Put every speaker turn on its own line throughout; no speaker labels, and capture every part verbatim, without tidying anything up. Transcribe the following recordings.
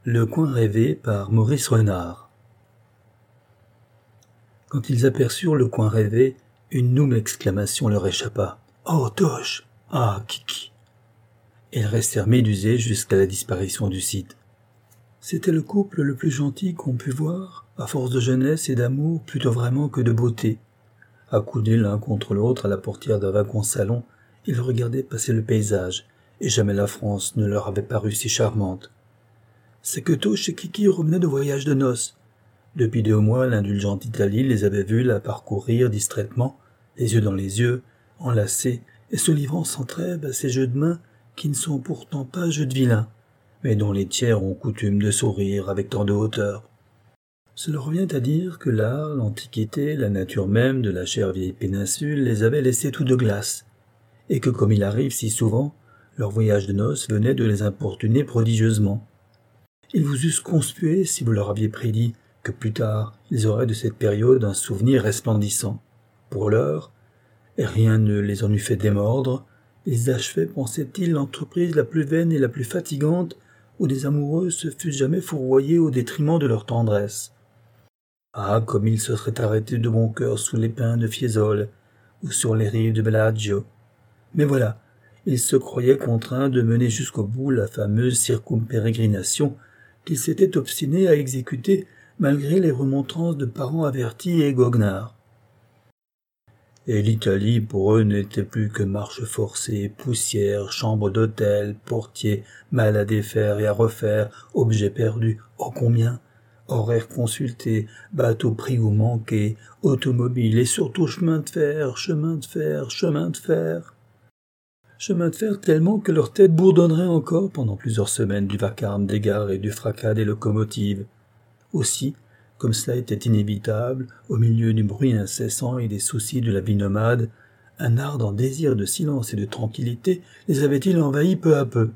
Le coin rêvé par Maurice Renard. Quand ils aperçurent le coin rêvé, une nouvelle exclamation leur échappa. « Oh, Toche ! Ah, Kiki !» Ils restèrent médusés jusqu'à la disparition du site. C'était le couple le plus gentil qu'on put voir, à force de jeunesse et d'amour plutôt vraiment que de beauté. Accoudés l'un contre l'autre à la portière d'un wagon salon, ils regardaient passer le paysage, et jamais la France ne leur avait paru si charmante. C'est que Toche et Kiki revenaient de voyage de noces. Depuis deux mois, l'indulgente Italie les avait vus la parcourir distraitement, les yeux dans les yeux, enlacés et se livrant sans trêve à ces jeux de main qui ne sont pourtant pas jeux de vilains, mais dont les tiers ont coutume de sourire avec tant de hauteur. Cela revient à dire que l'art, l'antiquité, la nature même de la chère vieille péninsule les avaient laissés tout de glace, et que comme il arrive si souvent, leur voyage de noces venait de les importuner prodigieusement. Ils vous eussent conspué si vous leur aviez prédit que plus tard, ils auraient de cette période un souvenir resplendissant. Pour l'heure, et rien ne les en eût fait démordre, ils achevaient, pensaient-ils, l'entreprise la plus vaine et la plus fatigante où des amoureux se fussent jamais fourvoyés au détriment de leur tendresse. Ah, comme ils se seraient arrêtés de bon cœur sous les pins de Fiesole ou sur les rives de Bellagio. Mais voilà, ils se croyaient contraints de mener jusqu'au bout la fameuse circumpérégrination qu'ils s'étaient obstinés à exécuter malgré les remontrances de parents avertis et goguenards. Et l'Italie, pour eux, n'était plus que marche forcée, poussière, chambre d'hôtel, portier, mal à défaire et à refaire, objets perdus, oh combien, horaires consultés, bateaux pris ou manqués, automobiles et surtout chemin de fer, chemin de fer, chemin de fer. Chemin de fer tellement que leur tête bourdonnerait encore pendant plusieurs semaines du vacarme des gares et du fracas des locomotives. Aussi, comme cela était inévitable, au milieu du bruit incessant et des soucis de la vie nomade, un ardent désir de silence et de tranquillité les avait-il envahis peu à peu.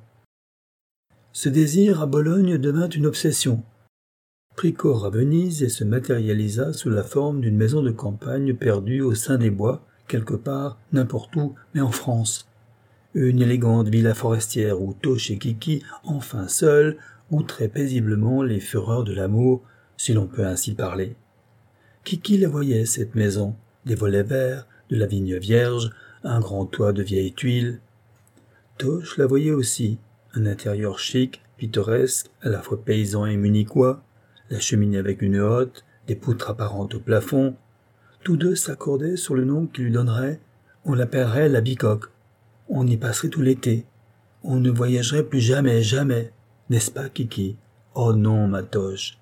Ce désir, à Bologne, devint une obsession. Prit corps à Venise et se matérialisa sous la forme d'une maison de campagne perdue au sein des bois, quelque part, n'importe où, mais en France. Une élégante villa forestière où Toche et Kiki, enfin seuls, outraient paisiblement les fureurs de l'amour, si l'on peut ainsi parler. Kiki la voyait, cette maison, des volets verts, de la vigne vierge, un grand toit de vieilles tuiles. Toche la voyait aussi, un intérieur chic, pittoresque, à la fois paysan et munichois, la cheminée avec une hotte, des poutres apparentes au plafond. Tous deux s'accordaient sur le nom qu'ils lui donneraient. On l'appellerait la Bicoque. On y passerait tout l'été. On ne voyagerait plus jamais, jamais. N'est-ce pas, Kiki? Oh non, ma Toche.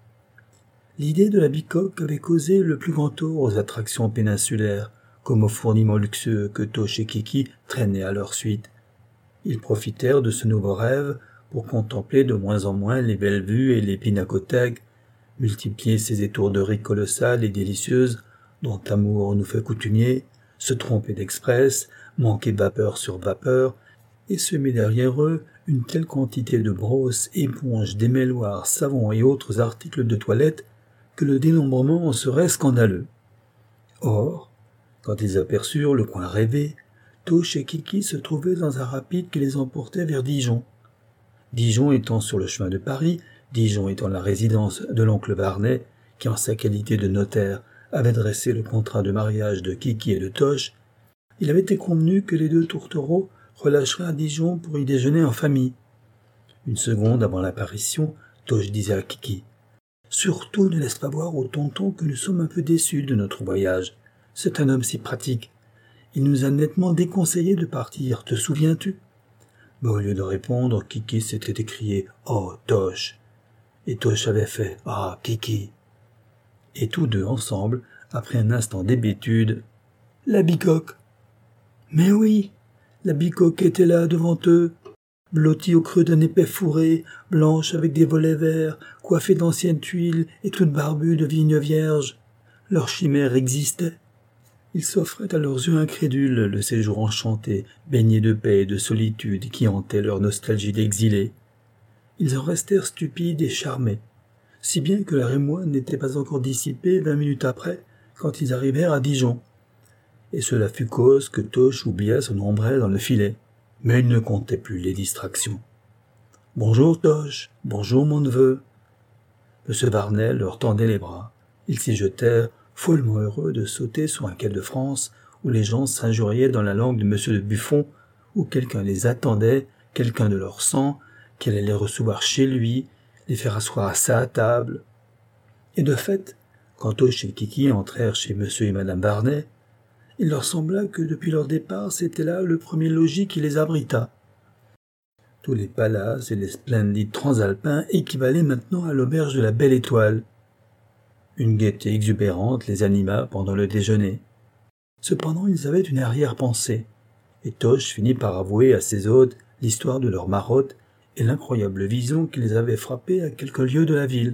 L'idée de la Bicoque avait causé le plus grand tort aux attractions péninsulaires, comme aux fourniments luxueux que Toche et Kiki traînaient à leur suite. Ils profitèrent de ce nouveau rêve pour contempler de moins en moins les belles vues et les pinacothèques, multiplier ces étourderies colossales et délicieuses dont l'amour nous fait coutumier, se tromper d'express, manquer de vapeur sur vapeur, et semer derrière eux une telle quantité de brosses, éponges, démêloirs, savons et autres articles de toilette que le dénombrement en serait scandaleux. Or, quand ils aperçurent le coin rêvé, Toche et Kiki se trouvaient dans un rapide qui les emportait vers Dijon. Dijon étant sur le chemin de Paris, Dijon étant la résidence de l'oncle Varnet, qui en sa qualité de notaire avait dressé le contrat de mariage de Kiki et de Toche, il avait été convenu que les deux tourtereaux relâcheraient à Dijon pour y déjeuner en famille. Une seconde avant l'apparition, Toche disait à Kiki « Surtout ne laisse pas voir au tonton que nous sommes un peu déçus de notre voyage. C'est un homme si pratique. Il nous a nettement déconseillé de partir, te souviens-tu » Mais au lieu de répondre, Kiki s'était écrié « Oh, Toche !» Et Toche avait fait « Ah, Kiki !» Et tous deux ensemble, après un instant d'hébétude, « La Bicoque !» Mais oui, la Bicoque était là devant eux, blottie au creux d'un épais fourré, blanche avec des volets verts, coiffée d'anciennes tuiles et toute barbue de vigne vierge. Leur chimère existait. Ils s'offraient à leurs yeux incrédules le séjour enchanté, baigné de paix et de solitude qui hantait leur nostalgie d'exilés. Ils en restèrent stupides et charmés, si bien que leur émoi n'était pas encore dissipé vingt minutes après, quand ils arrivèrent à Dijon. Et cela fut cause que Toche oublia son ombrelle dans le filet, mais il ne comptait plus les distractions. « Bonjour, Toche. Bonjour, mon neveu. » Monsieur Varnet leur tendait les bras. Ils s'y jetèrent, follement heureux de sauter sur un quai de France où les gens s'injuriaient dans la langue de Monsieur de Buffon, où quelqu'un les attendait, quelqu'un de leur sang, qu'elle allait recevoir chez lui, les faire asseoir à sa table. Et de fait, quand Toche et Kiki entrèrent chez Monsieur et Madame Varnet, il leur sembla que depuis leur départ, c'était là le premier logis qui les abritât. Tous les palaces et les splendides transalpins équivalaient maintenant à l'auberge de la Belle Étoile. Une gaieté exubérante les anima pendant le déjeuner. Cependant, ils avaient une arrière-pensée, et Toche finit par avouer à ses hôtes l'histoire de leur marotte et l'incroyable vision qui les avait frappés à quelques lieues de la ville.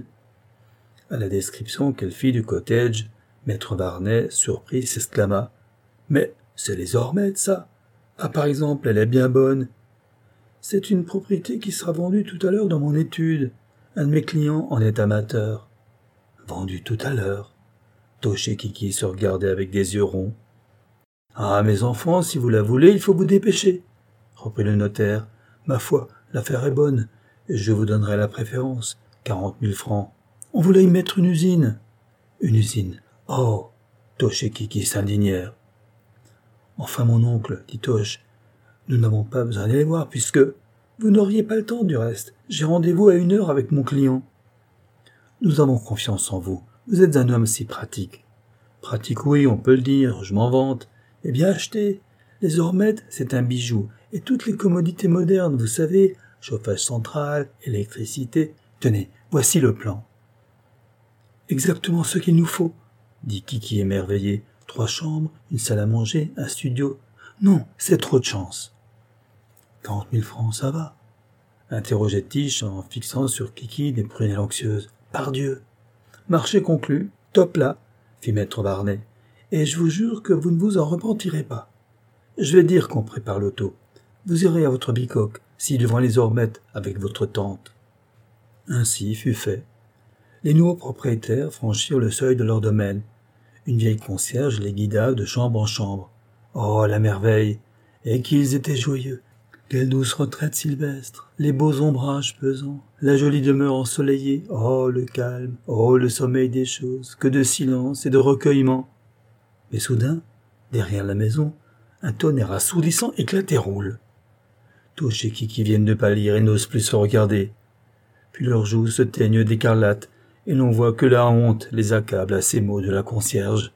À la description qu'elle fit du cottage, maître Varnet, surpris, s'exclama « Mais c'est les Ormettes, ça! Ah, par exemple, elle est bien bonne. C'est une propriété qui sera vendue tout à l'heure dans mon étude. Un de mes clients en est amateur. » Vendue tout à l'heure. Toche et Kiki se regardaient avec des yeux ronds. « Ah, mes enfants, si vous la voulez, il faut vous dépêcher, » reprit le notaire. « Ma foi, l'affaire est bonne, et je vous donnerai la préférence. Quarante mille francs. On voulait y mettre une usine. »« Une usine. Oh !» Toche et Kiki s'indignèrent. « Enfin, mon oncle, dit Toche, nous n'avons pas besoin d'aller voir, puisque vous n'auriez pas le temps du reste. J'ai rendez-vous à une heure avec mon client. »« Nous avons confiance en vous. Vous êtes un homme si pratique. »« Pratique, oui, on peut le dire, je m'en vante. Eh bien, achetez. Les Ormettes, c'est un bijou. Et toutes les commodités modernes, vous savez, chauffage central, électricité. Tenez, voici le plan. »« Exactement ce qu'il nous faut, » dit Kiki émerveillé. « Trois chambres, une salle à manger, un studio. Non, c'est trop de chance. »« Quarante mille francs, ça va ?» interrogeait Tiche en fixant sur Kiki des prunelles anxieuses. « Pardieu !»« Marché conclu, top là, » fit maître Varnet. « Et je vous jure que vous ne vous en repentirez pas. Je vais dire qu'on prépare l'auto. Vous irez à votre bicoque, ci-devant les Ormettes, avec votre tante. » Ainsi fut fait. Les nouveaux propriétaires franchirent le seuil de leur domaine. Une vieille concierge les guida de chambre en chambre. Oh, la merveille! Et qu'ils étaient joyeux! Quelle douce retraite sylvestre! Les beaux ombrages pesants, la jolie demeure ensoleillée, oh, le calme, oh, le sommeil des choses, que de silence et de recueillement! Mais soudain, derrière la maison, un tonnerre assourdissant éclate et roule. Toche et Kiki viennent de pâlir et n'osent plus se regarder. Puis leurs joues se teignent d'écarlate, et l'on voit que la honte les accable à ces mots de la concierge.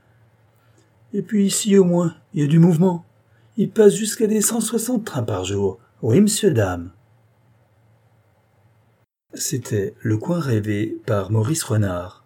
Et puis ici, au moins, il y a du mouvement. Il passe jusqu'à des cent soixante trains par jour. Oui, monsieur, dame. C'était Le Coin rêvé par Maurice Renard.